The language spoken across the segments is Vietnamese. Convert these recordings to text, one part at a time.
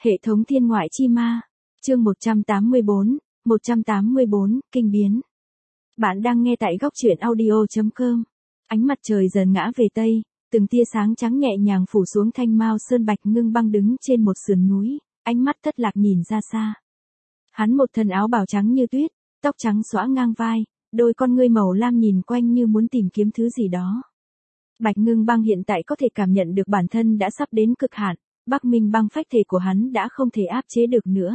Hệ thống thiên ngoại chi ma. Chương 184, kinh biến. Bạn đang nghe tại góc truyện audio.com. Ánh mặt trời dần ngã về tây, từng tia sáng trắng nhẹ nhàng phủ xuống Thanh Mao Sơn. Bạch Ngưng Băng đứng trên một sườn núi, ánh mắt thất lạc nhìn ra xa. Hắn một thân áo bào trắng như tuyết, tóc trắng xõa ngang vai, đôi con ngươi màu lam nhìn quanh như muốn tìm kiếm thứ gì đó. Bạch Ngưng Băng hiện tại có thể cảm nhận được bản thân đã sắp đến cực hạn, Bắc Minh băng phách thể của hắn đã không thể áp chế được nữa.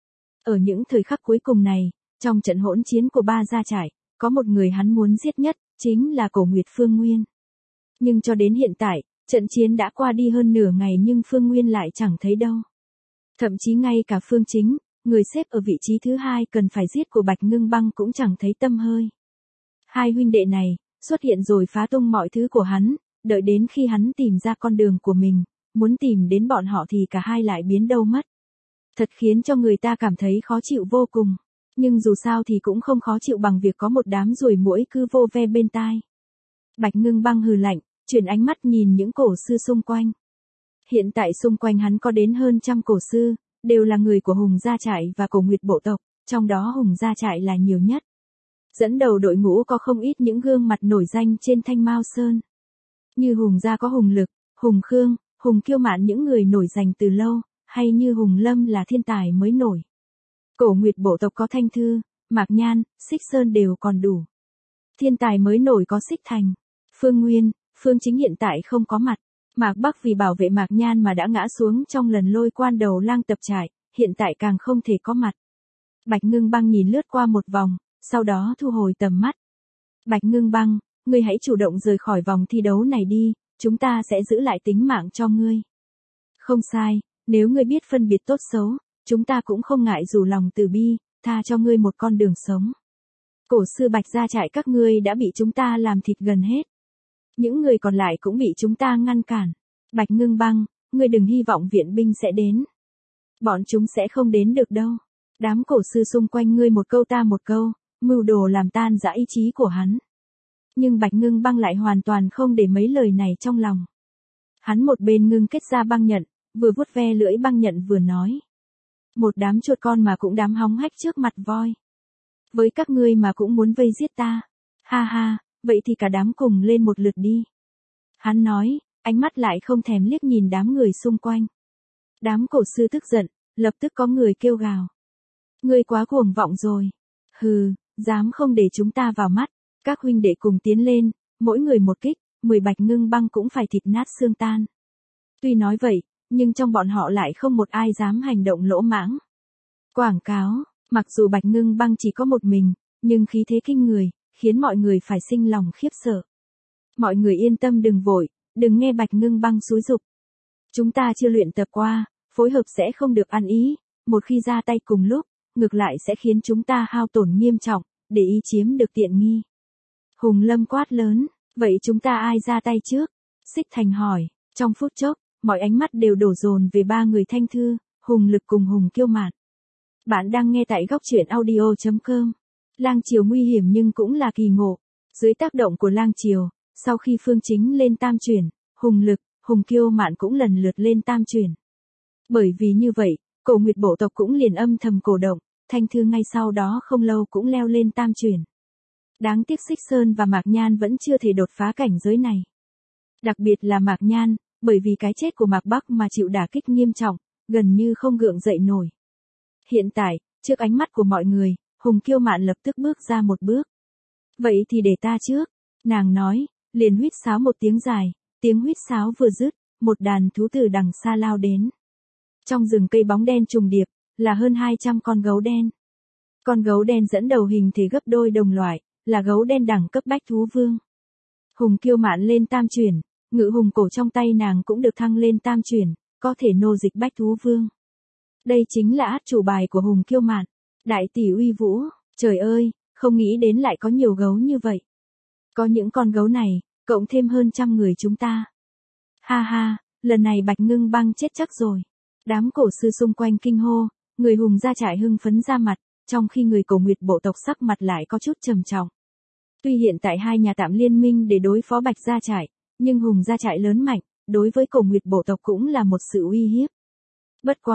Ở những thời khắc cuối cùng này, trong trận hỗn chiến của ba gia trại, có một người hắn muốn giết nhất, chính là Cổ Nguyệt Phương Nguyên. Nhưng cho đến hiện tại, trận chiến đã qua đi hơn nửa ngày nhưng Phương Nguyên lại chẳng thấy đâu. Thậm chí ngay cả Phương Chính, người xếp ở vị trí thứ hai cần phải giết của Bạch Ngưng Băng cũng chẳng thấy tăm hơi. Hai huynh đệ này, xuất hiện rồi phá tung mọi thứ của hắn, đợi đến khi hắn tìm ra con đường của mình, muốn tìm đến bọn họ thì cả hai lại biến đâu mất. Thật khiến cho người ta cảm thấy khó chịu vô cùng. Nhưng dù sao thì cũng không khó chịu bằng việc có một đám ruồi muỗi cứ vô ve bên tai. Bạch Ngưng Băng hừ lạnh, chuyển ánh mắt nhìn những cổ sư xung quanh. Hiện tại xung quanh hắn có đến hơn 100 cổ sư, đều là người của Hùng Gia Trại và Cổ Nguyệt bộ tộc, trong đó Hùng Gia Trại là nhiều nhất. Dẫn đầu đội ngũ có không ít những gương mặt nổi danh trên Thanh Mao Sơn. Như Hùng Gia có Hùng Lực, Hùng Khương, Hùng Kiêu Mạn, những người nổi danh từ lâu, hay như Hùng Lâm là thiên tài mới nổi. Cổ Nguyệt bộ tộc có Thanh Thư, Mạc Nhan, Xích Sơn đều còn đủ. Thiên tài mới nổi có Xích Thành, Phương Nguyên, Phương Chính hiện tại không có mặt. Mạc Bắc vì bảo vệ Mạc Nhan mà đã ngã xuống trong lần lôi quan đầu lang tập trại, hiện tại càng không thể có mặt. Bạch Ngưng Băng nhìn lướt qua một vòng, sau đó thu hồi tầm mắt. Bạch Ngưng Băng, ngươi hãy chủ động rời khỏi vòng thi đấu này đi, chúng ta sẽ giữ lại tính mạng cho ngươi. Không sai, nếu ngươi biết phân biệt tốt xấu, chúng ta cũng không ngại dù lòng từ bi, tha cho ngươi một con đường sống. Cổ sư Bạch Gia Trại các ngươi đã bị chúng ta làm thịt gần hết. Những người còn lại cũng bị chúng ta ngăn cản. Bạch Ngưng Băng, ngươi đừng hy vọng viện binh sẽ đến. Bọn chúng sẽ không đến được đâu. Đám cổ sư xung quanh ngươi một câu ta một câu, mưu đồ làm tan rã ý chí của hắn. Nhưng Bạch Ngưng Băng lại hoàn toàn không để mấy lời này trong lòng. Hắn một bên ngưng kết ra băng nhận, vừa vuốt ve lưỡi băng nhận vừa nói. Một đám chuột con mà cũng dám hóng hách trước mặt voi. Với các ngươi mà cũng muốn vây giết ta. Ha ha, vậy thì cả đám cùng lên một lượt đi. Hắn nói, ánh mắt lại không thèm liếc nhìn đám người xung quanh. Đám cổ sư tức giận, lập tức có người kêu gào. Ngươi quá cuồng vọng rồi. Hừ, dám không để chúng ta vào mắt. Các huynh đệ cùng tiến lên, mỗi người một kích, 10 Bạch Ngưng Băng cũng phải thịt nát xương tan. Tuy nói vậy, nhưng trong bọn họ lại không một ai dám hành động lỗ mãng. Quảng cáo, mặc dù Bạch Ngưng Băng chỉ có một mình, nhưng khí thế kinh người, khiến mọi người phải sinh lòng khiếp sợ. Mọi người yên tâm đừng vội, đừng nghe Bạch Ngưng Băng xúi giục. Chúng ta chưa luyện tập qua, phối hợp sẽ không được ăn ý, một khi ra tay cùng lúc, ngược lại sẽ khiến chúng ta hao tổn nghiêm trọng, để ý chiếm được tiện nghi. Hùng Lâm quát lớn, vậy chúng ta ai ra tay trước? Xích Thành hỏi, trong phút chốc, mọi ánh mắt đều đổ dồn về ba người Thanh Thư, Hùng Lực cùng Hùng Kiêu Mạn. Bạn đang nghe tại góc truyện audio.com. Lang Triều nguy hiểm nhưng cũng là kỳ ngộ. Dưới tác động của Lang Triều, sau khi Phương Chính lên tam chuyển, Hùng Lực, Hùng Kiêu Mạn cũng lần lượt lên tam chuyển. Bởi vì như vậy, Cổ Nguyệt bộ tộc cũng liền âm thầm cổ động, Thanh Thư ngay sau đó không lâu cũng leo lên tam chuyển. Đáng tiếc Xích Sơn và Mạc Nhan vẫn chưa thể đột phá cảnh giới này. Đặc biệt là Mạc Nhan, bởi vì cái chết của Mạc Bắc mà chịu đả kích nghiêm trọng, gần như không gượng dậy nổi. Hiện tại, trước ánh mắt của mọi người, Hùng Kiêu Mạn lập tức bước ra một bước. Vậy thì để ta trước, nàng nói, liền huýt sáo một tiếng dài, tiếng huýt sáo vừa dứt, một đàn thú từ đằng xa lao đến. Trong rừng cây bóng đen trùng điệp, là hơn 200 con gấu đen. Con gấu đen dẫn đầu hình thể gấp đôi đồng loại, là gấu đen đẳng cấp bách thú vương. Hùng Kiêu Mạn lên tam chuyển, ngự hùng cổ trong tay nàng cũng được thăng lên tam chuyển, có thể nô dịch bách thú vương. Đây chính là át chủ bài của Hùng Kiêu Mạn. Đại tỷ uy vũ, trời ơi, không nghĩ đến lại có nhiều gấu như vậy. Có những con gấu này, cộng thêm hơn 100 người chúng ta. Ha ha, lần này Bạch Ngưng Băng chết chắc rồi. Đám cổ sư xung quanh kinh hô, người Hùng Gia Trại hưng phấn ra mặt, trong khi người Cổ Nguyệt bộ tộc sắc mặt lại có chút trầm trọng. Tuy hiện tại hai nhà tạm liên minh để đối phó Bạch Gia Trại, nhưng Hùng Gia Trại lớn mạnh, đối với Cổ Nguyệt bộ tộc cũng là một sự uy hiếp. Bất quá,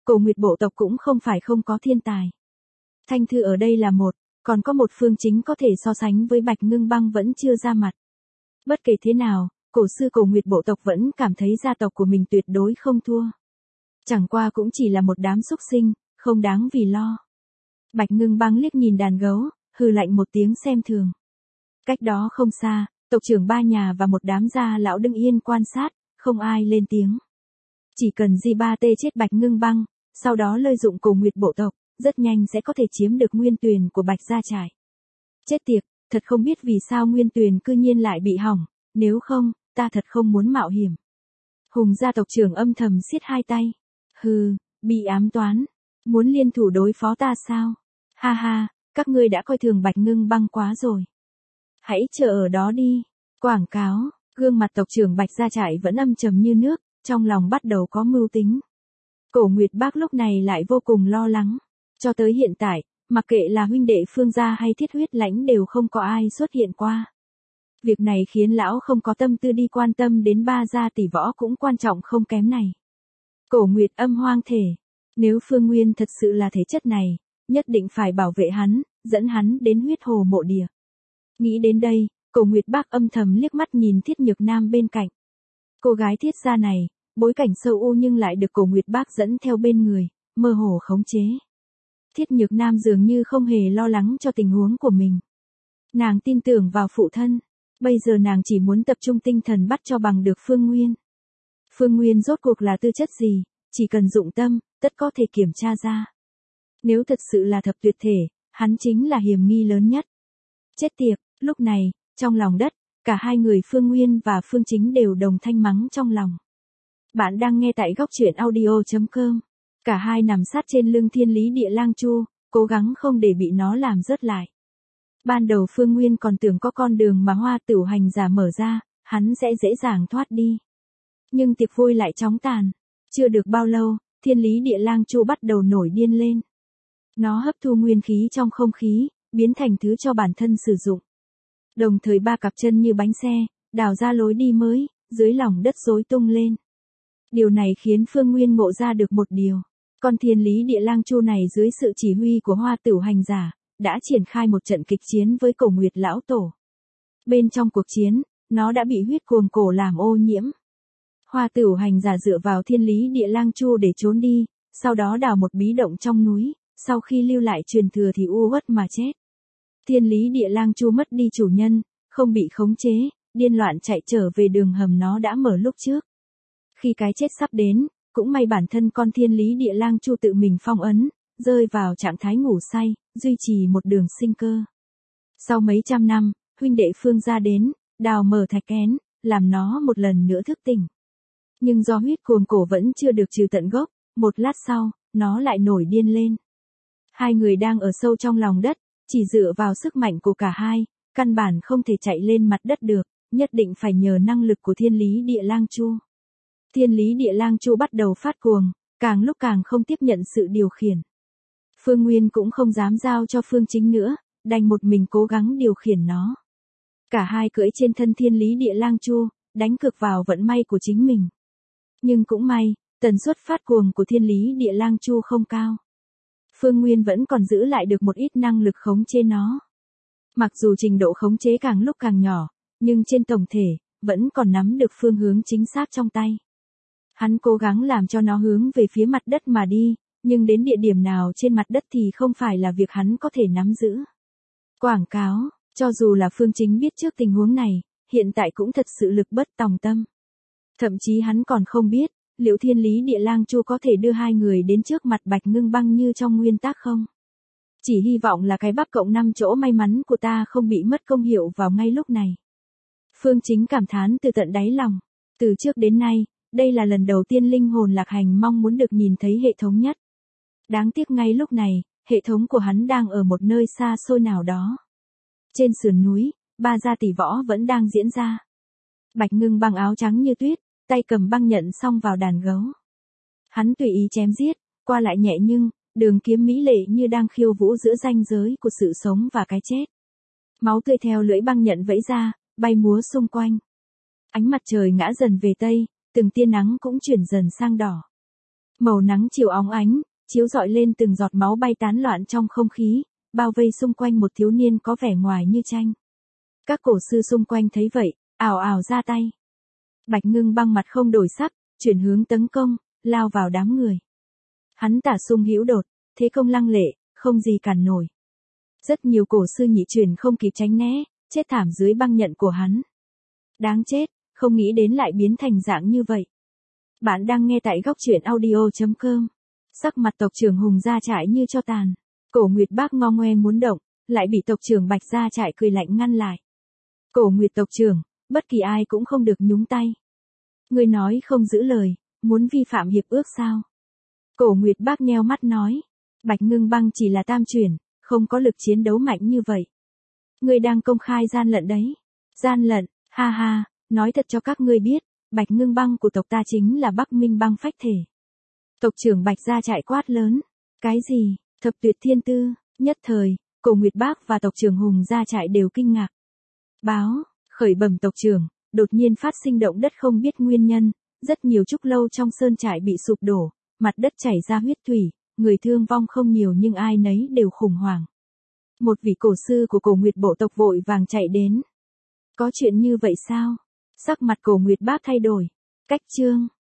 Cổ Nguyệt bộ tộc cũng không phải không có thiên tài. Thanh Thư ở đây là một, còn có một Phương Chính có thể so sánh với Bạch Ngưng Băng vẫn chưa ra mặt. Bất kể thế nào, cổ sư Cổ Nguyệt bộ tộc vẫn cảm thấy gia tộc của mình tuyệt đối không thua. Chẳng qua cũng chỉ là một đám súc sinh, không đáng vì lo. Bạch Ngưng Băng liếc nhìn đàn gấu, hừ lạnh một tiếng xem thường. Cách đó không xa, tộc trưởng ba nhà và một đám gia lão đứng yên quan sát, không ai lên tiếng. Chỉ cần Di Ba Tê chết Bạch Ngưng Băng, sau đó lợi dụng Cổ Nguyệt bộ tộc, rất nhanh sẽ có thể chiếm được nguyên tuyền của Bạch gia trại. Chết tiệt, thật không biết vì sao nguyên tuyền cư nhiên lại bị hỏng, nếu không, ta thật không muốn mạo hiểm. Hùng gia tộc trưởng âm thầm siết hai tay. Hừ, bị ám toán, muốn liên thủ đối phó ta sao? Ha ha, các ngươi đã coi thường Bạch Ngưng Băng quá rồi. Hãy chờ ở đó đi. Quảng cáo, gương mặt tộc trưởng Bạch gia trại vẫn âm trầm như nước, trong lòng bắt đầu có mưu tính. Cổ Nguyệt Bác lúc này lại vô cùng lo lắng. Cho tới hiện tại, mặc kệ là huynh đệ Phương gia hay Thiết Huyết Lãnh đều không có ai xuất hiện qua. Việc này khiến lão không có tâm tư đi quan tâm đến ba gia tỷ võ cũng quan trọng không kém này. Cổ Nguyệt âm hoang thể. Nếu Phương Nguyên thật sự là thể chất này, nhất định phải bảo vệ hắn, dẫn hắn đến huyết hồ mộ địa. Nghĩ đến đây, Cổ Nguyệt Bác âm thầm liếc mắt nhìn Thiết Nhược Nam bên cạnh. Cô gái Thiết gia này, bối cảnh sâu u nhưng lại được Cổ Nguyệt Bác dẫn theo bên người, mơ hồ khống chế. Thiết Nhược Nam dường như không hề lo lắng cho tình huống của mình. Nàng tin tưởng vào phụ thân, bây giờ nàng chỉ muốn tập trung tinh thần bắt cho bằng được Phương Nguyên. Phương Nguyên rốt cuộc là tư chất gì, chỉ cần dụng tâm, tất có thể kiểm tra ra. Nếu thật sự là thập tuyệt thể, hắn chính là hiểm nghi lớn nhất. Chết tiệt, lúc này, trong lòng đất, cả hai người Phương Nguyên và Phương Chính đều đồng thanh mắng trong lòng. Bạn đang nghe tại góc truyện audio.com. Cả hai nằm sát trên lưng Thiên Lý Địa Lang Chu, cố gắng không để bị nó làm rớt lại. Ban đầu Phương Nguyên còn tưởng có con đường mà Hoa Tửu Hành giả mở ra, hắn sẽ dễ dàng thoát đi. Nhưng tiệc vui lại chóng tàn. Chưa được bao lâu, Thiên Lý Địa Lang Chu bắt đầu nổi điên lên. Nó hấp thu nguyên khí trong không khí, biến thành thứ cho bản thân sử dụng. Đồng thời ba cặp chân như bánh xe, đào ra lối đi mới, dưới lòng đất rối tung lên. Điều này khiến Phương Nguyên ngộ ra được một điều. Con Thiên Lý Địa Lang Chu này dưới sự chỉ huy của Hoa Tửu Hành giả, đã triển khai một trận kịch chiến với Cổ Nguyệt lão tổ. Bên trong cuộc chiến, nó đã bị huyết cuồng cổ làm ô nhiễm. Hoa Tửu Hành giả dựa vào Thiên Lý Địa Lang Chu để trốn đi, sau đó đào một bí động trong núi, sau khi lưu lại truyền thừa thì u uất mà chết. Thiên Lý Địa Lang Chu mất đi chủ nhân, không bị khống chế, điên loạn chạy trở về đường hầm nó đã mở lúc trước. Khi cái chết sắp đến, cũng may bản thân con Thiên Lý Địa Lang Chu tự mình phong ấn, rơi vào trạng thái ngủ say, duy trì một đường sinh cơ. Sau mấy trăm năm, huynh đệ Phương gia đến, đào mở thạch kén, làm nó một lần nữa thức tỉnh. Nhưng do huyết cuồng cổ vẫn chưa được trừ tận gốc, một lát sau, nó lại nổi điên lên. Hai người đang ở sâu trong lòng đất, chỉ dựa vào sức mạnh của cả hai, căn bản không thể chạy lên mặt đất được, nhất định phải nhờ năng lực của Thiên Lý Địa Lang Chu. Thiên Lý Địa Lang Chu bắt đầu phát cuồng, càng lúc càng không tiếp nhận sự điều khiển. Phương Nguyên cũng không dám giao cho Phương Chính nữa, đành một mình cố gắng điều khiển nó. Cả hai cưỡi trên thân Thiên Lý Địa Lang Chu, đánh cược vào vận may của chính mình. Nhưng cũng may, tần suất phát cuồng của Thiên Lý Địa Lang Chu không cao. Phương Nguyên vẫn còn giữ lại được một ít năng lực khống chế nó. Mặc dù trình độ khống chế càng lúc càng nhỏ, nhưng trên tổng thể, vẫn còn nắm được phương hướng chính xác trong tay. Hắn cố gắng làm cho nó hướng về phía mặt đất mà đi, nhưng đến địa điểm nào trên mặt đất thì không phải là việc hắn có thể nắm giữ. Quảng cáo, cho dù là Phương Chính biết trước tình huống này, hiện tại cũng thật sự lực bất tòng tâm. Thậm chí hắn còn không biết, liệu Thiên Lý Địa Lang Chu có thể đưa hai người đến trước mặt Bạch Ngưng Băng như trong nguyên tắc không? Chỉ hy vọng là cái bắp cộng 5 chỗ may mắn của ta không bị mất công hiệu vào ngay lúc này. Phương Chính cảm thán từ tận đáy lòng. Từ trước đến nay, đây là lần đầu tiên linh hồn lạc hành mong muốn được nhìn thấy hệ thống nhất. Đáng tiếc ngay lúc này, hệ thống của hắn đang ở một nơi xa xôi nào đó. Trên sườn núi, ba gia tỷ võ vẫn đang diễn ra. Bạch Ngưng Băng áo trắng như tuyết, tay cầm băng nhận xông vào đàn gấu. Hắn tùy ý chém giết, qua lại nhẹ nhưng, đường kiếm mỹ lệ như đang khiêu vũ giữa ranh giới của sự sống và cái chết. Máu tươi theo lưỡi băng nhận vẫy ra, bay múa xung quanh. Ánh mặt trời ngã dần về tây, từng tia nắng cũng chuyển dần sang đỏ. Màu nắng chiều óng ánh, chiếu rọi lên từng giọt máu bay tán loạn trong không khí, bao vây xung quanh một thiếu niên có vẻ ngoài như tranh. Các cổ sư xung quanh thấy vậy, ào ào ra tay. Bạch Ngưng Băng mặt không đổi sắc, chuyển hướng tấn công, lao vào đám người. Hắn tả xung hữu đột, thế công lăng lệ, không gì cản nổi. Rất nhiều cổ sư nhị truyền không kịp tránh né, chết thảm dưới băng nhận của hắn. Đáng chết, không nghĩ đến lại biến thành dạng như vậy. Bạn đang nghe tại góc truyện audio.com. Sắc mặt tộc trưởng Hùng Gia Trại như cho tàn. Cổ Nguyệt Bác ngo ngoe muốn động, lại bị tộc trưởng Bạch Gia Trại cười lạnh ngăn lại. Cổ Nguyệt tộc trưởng, bất kỳ ai cũng không được nhúng tay. Ngươi nói không giữ lời, muốn vi phạm hiệp ước sao? Cổ Nguyệt Bác nheo mắt nói. Bạch Ngưng Băng chỉ là tam truyền, không có lực chiến đấu mạnh như vậy. Ngươi đang công khai gian lận đấy. Gian lận, ha ha, nói thật cho các ngươi biết, Bạch Ngưng Băng của tộc ta chính là Bắc Minh Băng phách thể. Tộc trưởng Bạch Gia Trại quát lớn. Cái gì? Thập tuyệt thiên tư? Nhất thời, Cổ Nguyệt Bác và tộc trưởng Hùng Gia Trại đều kinh ngạc. Báo, khởi bẩm tộc trưởng, đột nhiên phát sinh động đất không biết nguyên nhân, rất nhiều trúc lâu trong sơn trại bị sụp đổ, mặt đất chảy ra huyết thủy, người thương vong không nhiều nhưng ai nấy đều khủng hoảng. Một vị cổ sư của Cổ Nguyệt bộ tộc vội vàng chạy đến. Có chuyện như vậy sao? Sắc mặt Cổ Nguyệt Bác thay đổi. Cách chương